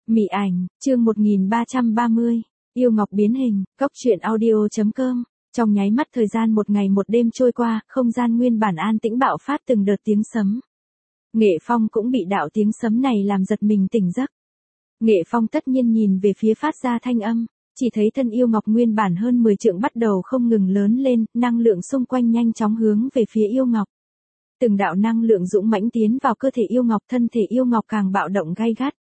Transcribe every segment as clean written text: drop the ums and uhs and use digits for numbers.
Mị ảnh, chương 1330, yêu ngọc biến hình, cốc truyện audio.com. Trong nháy mắt thời gian một ngày một đêm trôi qua, không gian nguyên bản an tĩnh bạo phát từng đợt tiếng sấm. Nghệ Phong cũng bị đạo tiếng sấm này làm giật mình tỉnh giấc. Nghệ Phong tất nhiên nhìn về phía phát ra thanh âm, chỉ thấy thân yêu ngọc nguyên bản hơn 10 trượng bắt đầu không ngừng lớn lên, năng lượng xung quanh nhanh chóng hướng về phía yêu ngọc. Từng đạo năng lượng dũng mãnh tiến vào cơ thể yêu ngọc, thân thể yêu ngọc càng bạo động gay gắt.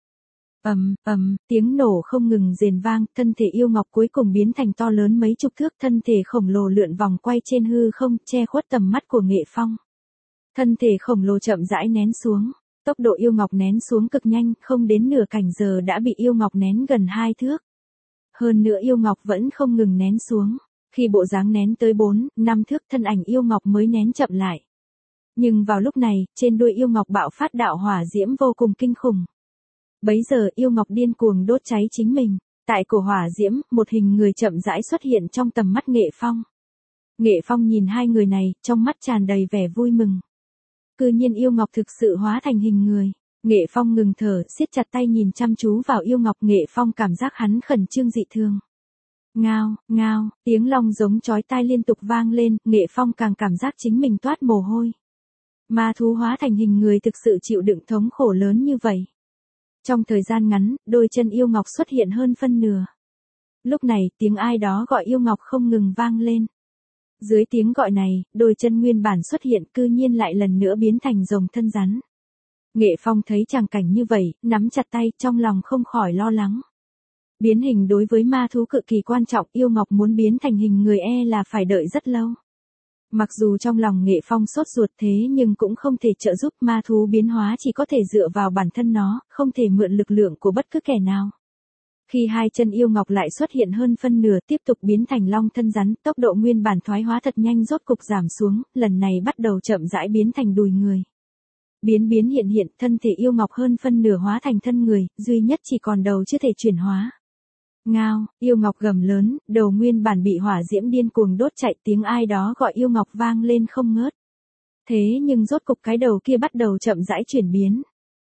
Tiếng nổ không ngừng rền vang, thân thể yêu ngọc cuối cùng biến thành to lớn mấy chục thước, thân thể khổng lồ lượn vòng quay trên hư không, che khuất tầm mắt của Nghệ Phong. Thân thể khổng lồ chậm rãi nén xuống, tốc độ yêu ngọc nén xuống cực nhanh, không đến nửa canh giờ đã bị yêu ngọc nén gần 2 thước. Hơn nữa yêu ngọc vẫn không ngừng nén xuống, khi bộ dáng nén tới 4, 5 thước thân ảnh yêu ngọc mới nén chậm lại. Nhưng vào lúc này, trên đuôi yêu ngọc bạo phát đạo hỏa diễm vô cùng kinh khủng. Bấy giờ yêu ngọc điên cuồng đốt cháy chính mình, tại cổ hỏa diễm, một hình người chậm rãi xuất hiện trong tầm mắt Nghệ Phong. Nghệ Phong nhìn hai người này, trong mắt tràn đầy vẻ vui mừng. Cư nhiên yêu ngọc thực sự hóa thành hình người. Nghệ Phong ngừng thở, siết chặt tay nhìn chăm chú vào yêu ngọc. Nghệ Phong cảm giác hắn khẩn trương dị thường. Ngao, ngao, tiếng long giống chói tai liên tục vang lên, Nghệ Phong càng cảm giác chính mình toát mồ hôi. Ma thú hóa thành hình người thực sự chịu đựng thống khổ lớn như vậy. Trong thời gian ngắn, đôi chân yêu ngọc xuất hiện hơn phân nửa. Lúc này, tiếng ai đó gọi yêu ngọc không ngừng vang lên. Dưới tiếng gọi này, đôi chân nguyên bản xuất hiện cư nhiên lại lần nữa biến thành rồng thân rắn. Nghệ Phong thấy tràng cảnh như vậy, nắm chặt tay, trong lòng không khỏi lo lắng. Biến hình đối với ma thú cực kỳ quan trọng, yêu ngọc muốn biến thành hình người là phải đợi rất lâu. Mặc dù trong lòng Nghệ Phong sốt ruột thế nhưng cũng không thể trợ giúp, ma thú biến hóa chỉ có thể dựa vào bản thân nó, không thể mượn lực lượng của bất cứ kẻ nào. Khi hai chân yêu ngọc lại xuất hiện hơn phân nửa tiếp tục biến thành long thân rắn, tốc độ nguyên bản thoái hóa thật nhanh rốt cục giảm xuống, lần này bắt đầu chậm rãi biến thành đùi người. Biến hiện, thân thể yêu ngọc hơn phân nửa hóa thành thân người, duy nhất chỉ còn đầu chưa thể chuyển hóa. Ngao, yêu ngọc gầm lớn, đầu nguyên bản bị hỏa diễm điên cuồng đốt chạy, tiếng ai đó gọi yêu ngọc vang lên không ngớt. Thế nhưng rốt cục cái đầu kia bắt đầu chậm rãi chuyển biến.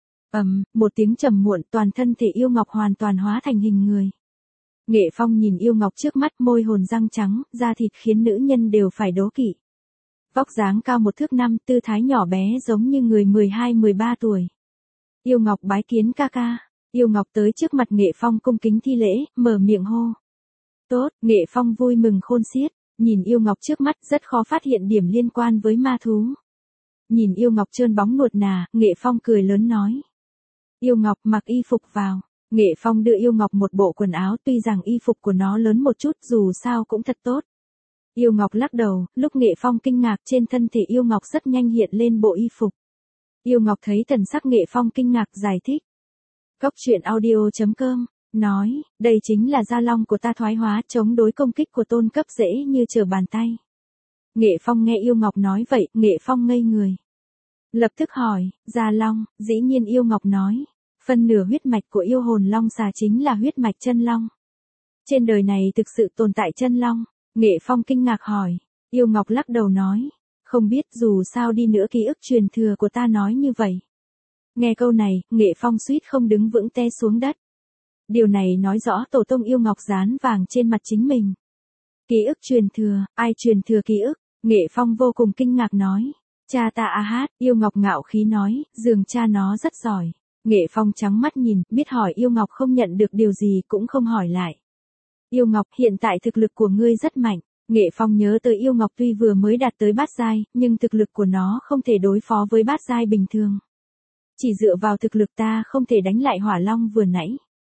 Một tiếng trầm muộn, toàn thân thể yêu ngọc hoàn toàn hóa thành hình người. Nghệ Phong nhìn yêu ngọc trước mắt, môi hồn răng trắng, da thịt khiến nữ nhân đều phải đố kỵ. Vóc dáng cao 1 thước 5, tư thái nhỏ bé giống như người 12-13 tuổi. Yêu ngọc bái kiến ca ca. Yêu ngọc tới trước mặt Nghệ Phong cung kính thi lễ, mở miệng hô. Tốt, Nghệ Phong vui mừng khôn xiết, nhìn yêu ngọc trước mắt rất khó phát hiện điểm liên quan với ma thú. Nhìn yêu ngọc trơn bóng nuột nà, Nghệ Phong cười lớn nói. Yêu ngọc mặc y phục vào. Nghệ Phong đưa yêu ngọc một bộ quần áo, tuy rằng y phục của nó lớn một chút dù sao cũng thật tốt. Yêu ngọc lắc đầu, lúc Nghệ Phong kinh ngạc trên thân thể yêu ngọc rất nhanh hiện lên bộ y phục. Yêu ngọc thấy thần sắc Nghệ Phong kinh ngạc giải thích. Cốc truyện audio.com, nói, đây chính là gia long của ta thoái hóa, chống đối công kích của tôn cấp dễ như trở bàn tay. Nghệ Phong nghe yêu ngọc nói vậy, Nghệ Phong ngây người. Lập tức hỏi, gia long, dĩ nhiên yêu ngọc nói, phân nửa huyết mạch của yêu hồn long xà chính là huyết mạch chân long. Trên đời này thực sự tồn tại chân long, Nghệ Phong kinh ngạc hỏi, yêu ngọc lắc đầu nói, không biết dù sao đi nữa ký ức truyền thừa của ta nói như vậy. Nghe câu này, Nghệ Phong suýt không đứng vững té xuống đất. Điều này nói rõ tổ tông yêu ngọc dán vàng trên mặt chính mình. Ký ức truyền thừa, ai truyền thừa ký ức? Nghệ Phong vô cùng kinh ngạc nói. Cha ta yêu ngọc ngạo khí nói, dường cha nó rất giỏi. Nghệ Phong trắng mắt nhìn, biết hỏi yêu ngọc không nhận được điều gì cũng không hỏi lại. Yêu ngọc, hiện tại thực lực của ngươi rất mạnh. Nghệ Phong nhớ tới yêu ngọc tuy vừa mới đạt tới bát giai, nhưng thực lực của nó không thể đối phó với bát giai bình thường. Chỉ dựa vào thực lực ta không thể đánh lại hỏa long vừa nãy.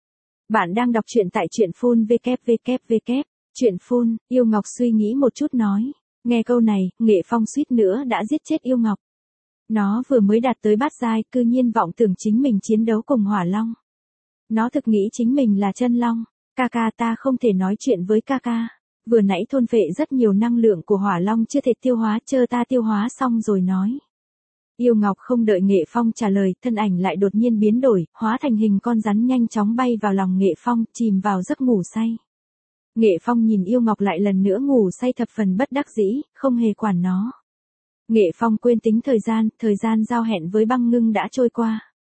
Bạn đang đọc truyện tại truyện phun www. Truyện phun, yêu ngọc suy nghĩ một chút nói. Nghe câu này, Nghệ Phong suýt nữa đã giết chết yêu ngọc. Nó vừa mới đạt tới bát giai, cư nhiên vọng tưởng chính mình chiến đấu cùng hỏa long. Nó thực nghĩ chính mình là chân long. Ca ca, ta không thể nói chuyện với ca ca. Vừa nãy thôn phệ rất nhiều năng lượng của hỏa long chưa thể tiêu hóa, chờ ta tiêu hóa xong rồi nói. Yêu ngọc không đợi Nghệ Phong trả lời, thân ảnh lại đột nhiên biến đổi, hóa thành hình con rắn nhanh chóng bay vào lòng Nghệ Phong, chìm vào giấc ngủ say. Nghệ Phong nhìn yêu ngọc lại lần nữa ngủ say thập phần bất đắc dĩ, không hề quản nó. Nghệ Phong quên tính thời gian giao hẹn với băng ngưng đã trôi qua.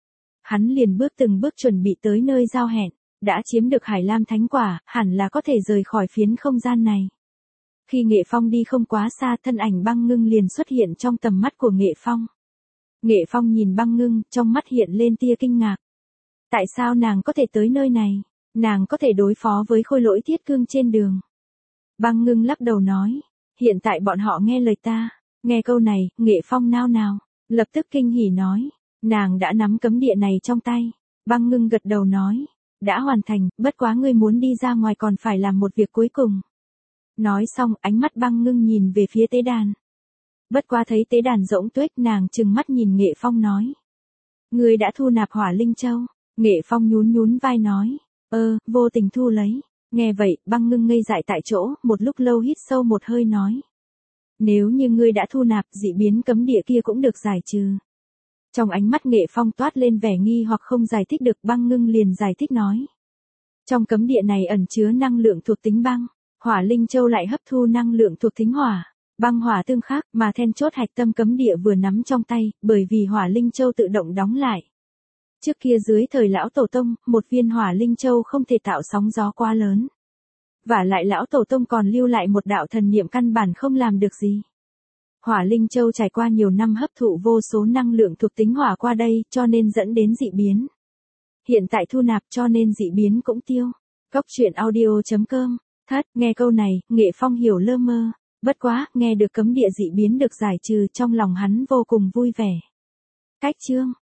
Hắn liền bước từng bước chuẩn bị tới nơi giao hẹn, đã chiếm được Hải Lam Thánh Quả, hẳn là có thể rời khỏi phiến không gian này. Khi Nghệ Phong đi không quá xa, thân ảnh Băng Ngưng liền xuất hiện trong tầm mắt của Nghệ Phong. Nghệ Phong nhìn Băng Ngưng, trong mắt hiện lên tia kinh ngạc. Tại sao nàng có thể tới nơi này? Nàng có thể đối phó với khôi lỗi thiết cương trên đường. Băng Ngưng lắc đầu nói, hiện tại bọn họ nghe lời ta. Nghe câu này, Nghệ Phong nao nao, lập tức kinh hỉ nói, nàng đã nắm cấm địa này trong tay. Băng Ngưng gật đầu nói, đã hoàn thành, bất quá ngươi muốn đi ra ngoài còn phải làm một việc cuối cùng. Nói xong, ánh mắt Băng Ngưng nhìn về phía tế đàn. Bất quá thấy tế đàn rỗng tuếch, nàng trừng mắt nhìn Nghệ Phong nói, ngươi đã thu nạp Hỏa Linh Châu. Nghệ Phong nhún nhún vai nói, vô tình thu lấy. Nghe vậy, Băng Ngưng ngây dại tại chỗ, một lúc lâu hít sâu một hơi nói, nếu như ngươi đã thu nạp, dị biến cấm địa kia cũng được giải trừ. Trong ánh mắt Nghệ Phong toát lên vẻ nghi hoặc không giải thích được. Băng Ngưng liền giải thích nói, trong cấm địa này ẩn chứa năng lượng thuộc tính băng, Hỏa Linh Châu lại hấp thu năng lượng thuộc tính hỏa, băng hỏa tương khắc, mà then chốt hạch tâm cấm địa vừa nắm trong tay, bởi vì Hỏa Linh Châu tự động đóng lại. Trước kia dưới thời lão tổ tông, một viên Hỏa Linh Châu không thể tạo sóng gió quá lớn. Vả lại lão tổ tông còn lưu lại một đạo thần niệm căn bản không làm được gì. Hỏa Linh Châu trải qua nhiều năm hấp thụ vô số năng lượng thuộc tính hỏa qua đây, cho nên dẫn đến dị biến. Hiện tại thu nạp cho nên dị biến cũng tiêu. Cốc truyện audio.com. Nghe câu này, Nghệ Phong hiểu lơ mơ. Bất quá, nghe được cấm địa dị biến được giải trừ, trong lòng hắn vô cùng vui vẻ. Cách chương